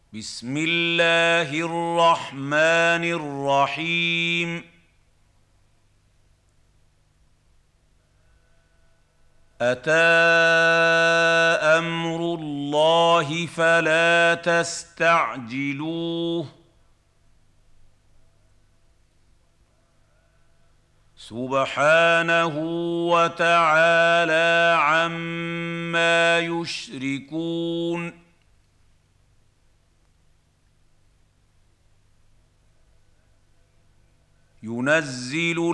بسم الله الرحمن الرحيم. أتى أمر الله فلا تستعجلوه. سبحانه وتعالى عما يشركون. ينزل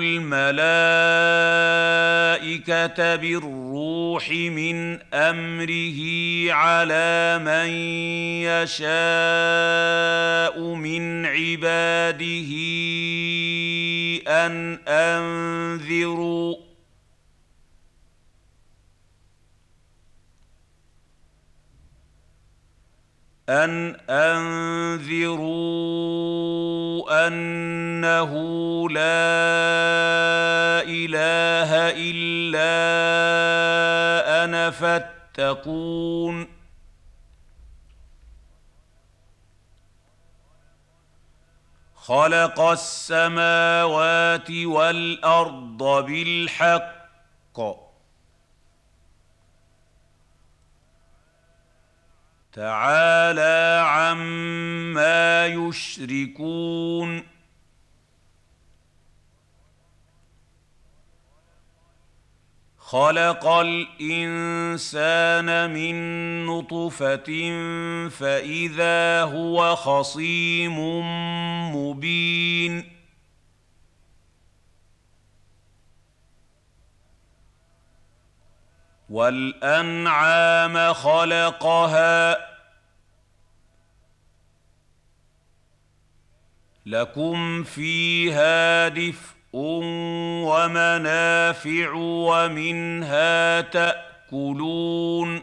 الملائكة بالروح من أمره على من يشاء من عباده أن أنذروا أنه لا إله إلا أنا فاتقون. خلق السماوات والأرض بالحق. تعالى عما يشركون. خلق الإنسان من نطفة فإذا هو خصيم مبين. والأنعام خلقها لكم فيها دفء ومنافع ومنها تأكلون.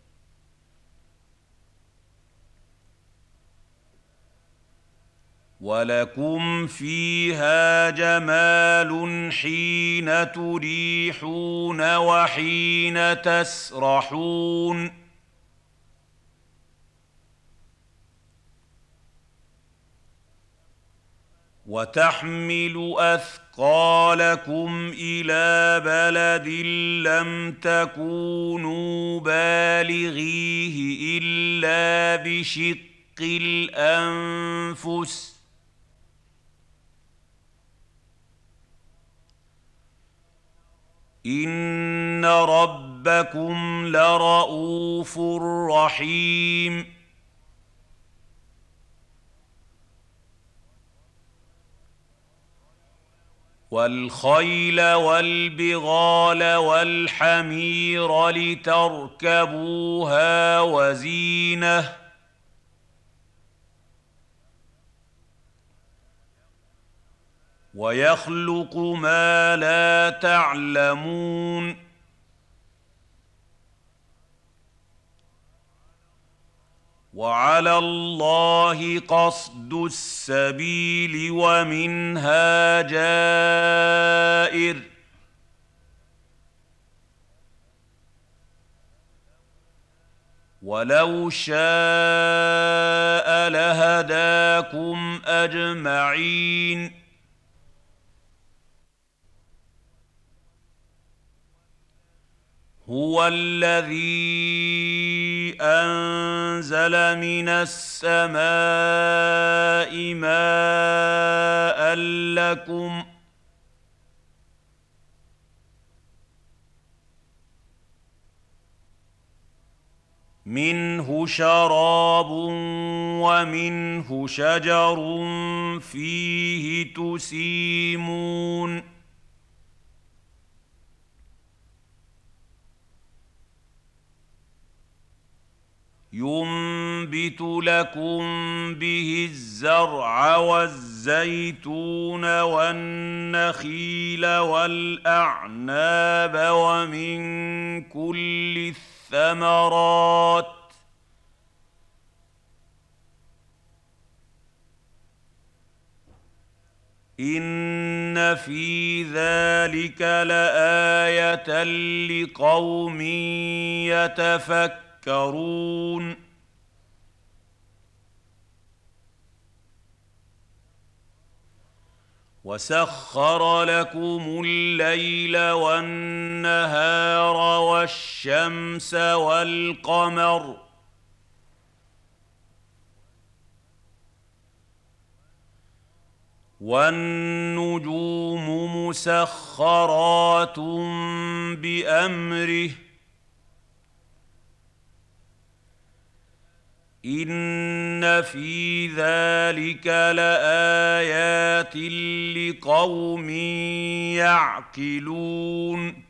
ولكم فيها جمال حين تريحون وحين تسرحون. وتحمل أثقالكم إلى بلد لم تكونوا بالغيه إلا بشق الأنفس. إن ربكم لرءوف رحيم. والخيل والبغال والحمير لتركبوها وزينة. ويخلق ما لا تعلمون. وعلى الله قصد السبيل ومنها جائر. ولو شاء لهداكم أجمعين. هو الذي أنزل من السماء ماء لكم منه شراب ومنه شجر فيه تسيمون. ينبت لكم به الزرع والزيتون والنخيل والأعناب ومن كل الثمرات. إن في ذلك لآية لقوم يتفكرون. وسخر لكم الليل والنهار والشمس والقمر والنجوم مسخرات بأمره إن في ذلك لآيات لقوم يعقلون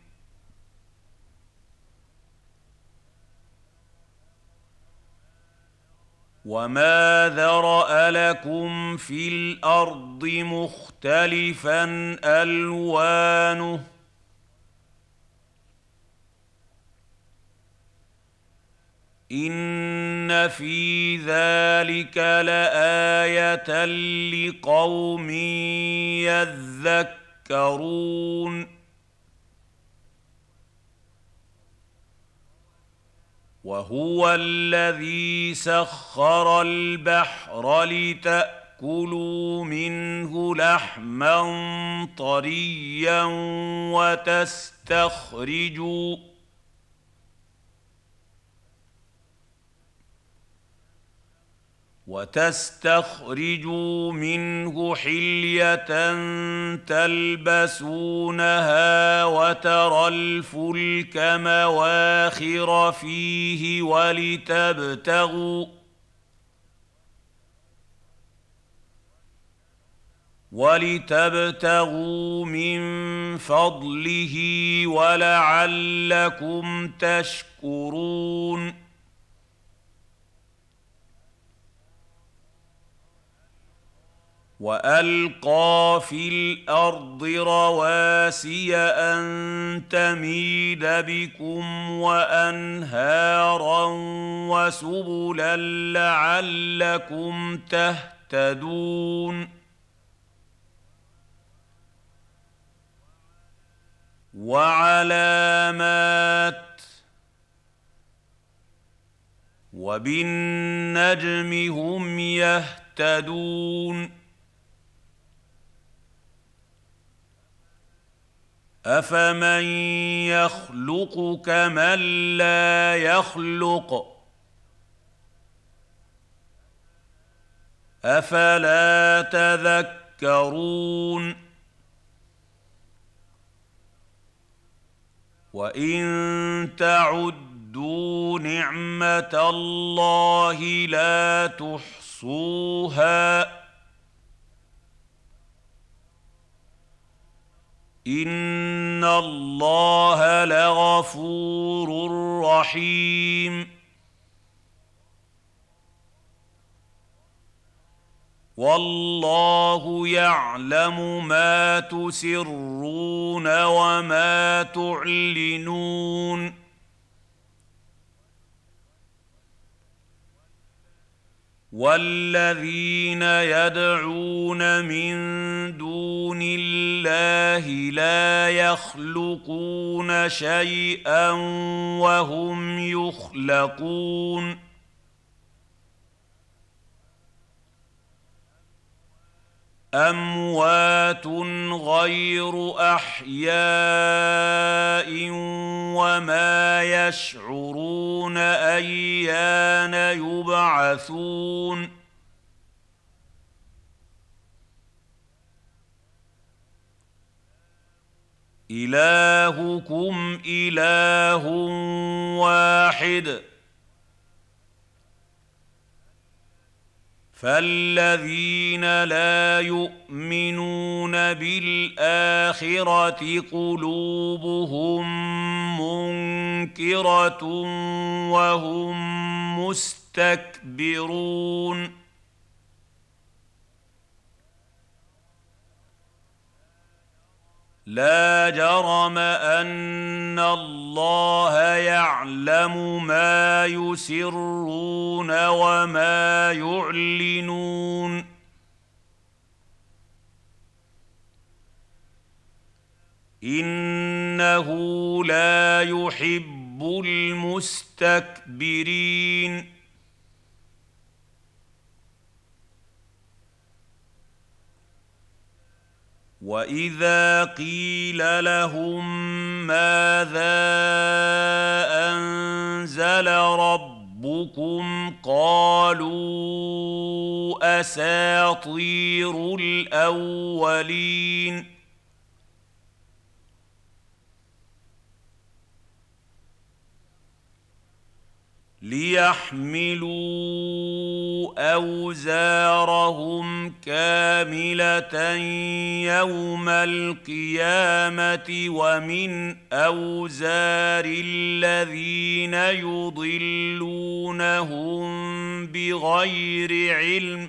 وما ذرأ لكم في الأرض مختلفا ألوانه إن في ذلك لآية لقوم يذكرون وهو الذي سخر البحر لتأكلوا منه لحما طريا وتستخرجوا منه حلية تلبسونها وترى الفلك مواخر فيه ولتبتغوا من فضله ولعلكم تشكرون وألقى في الأرض رواسي أن تميد بكم وأنهارا وسبلا لعلكم تهتدون وعلامات وبالنجم هم يهتدون أفمن يخلق كمن لا يخلق أفلا تذكرون وإن تعدوا نعمة الله لا تحصوها إن الله لغفور رحيم والله يعلم ما تسرون وما تعلنون والذين يدعون من دون الله لا يخلقون شيئا وهم يخلقون أموات غير أحياء وما يشعرون أيان يبعثون إلهكم إله واحد فالذين لا يؤمنون بالآخرة قلوبهم منكرة وهم مستكبرون لا جرم أن الله يعلم ما يسرون وما يعلنون إنه لا يحب المستكبرين واذا قيل لهم ماذا انزل ربكم قالوا اساطير الاولين ليحملوا اوزارهم كامله يوم القيامه ومن اوزار الذين يضلونهم بغير علم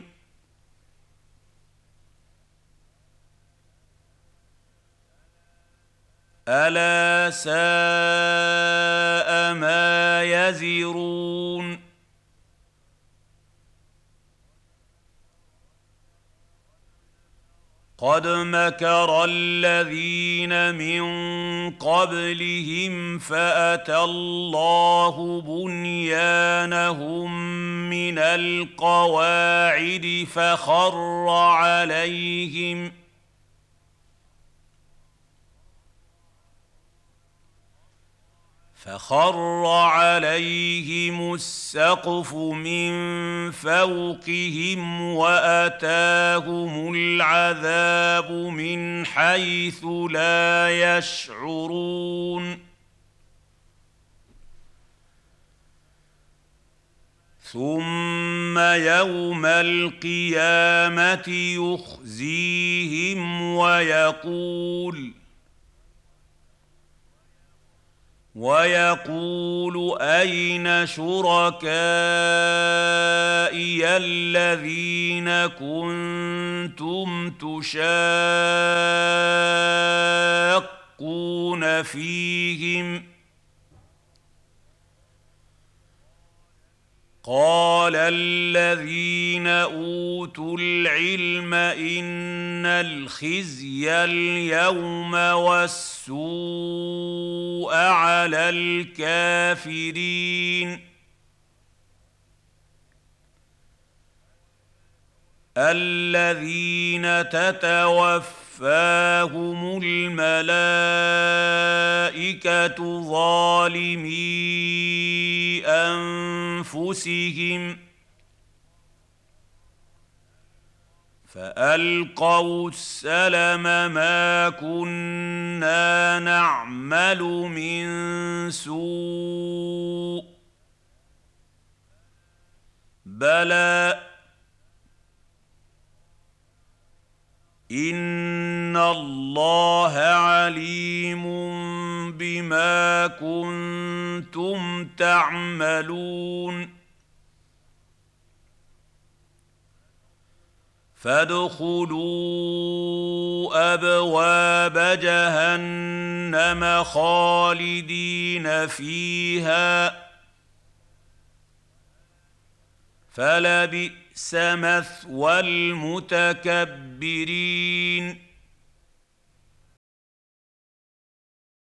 الا ساء ما يزرون قد مكر الذين من قبلهم فاتى الله بنيانهم من القواعد فخر عليهم السقف من فوقهم واتاهم العذاب من حيث لا يشعرون ثم يوم القيامه يخزيهم ويقول أين شركائي الذين كنتم تشاقون فيهم قال الذين اوتوا العلم ان الخزي اليوم والسوء على الكافرين الذين تتوفاهم الملائكه ظالمي انفسهم فالقوا السلم ما كنا نعمل من سوء بلى ان الله عليم بما كنتم تعملون فادخلوا ابواب جهنم خالدين فيها فلبئس مثوى المتكبرين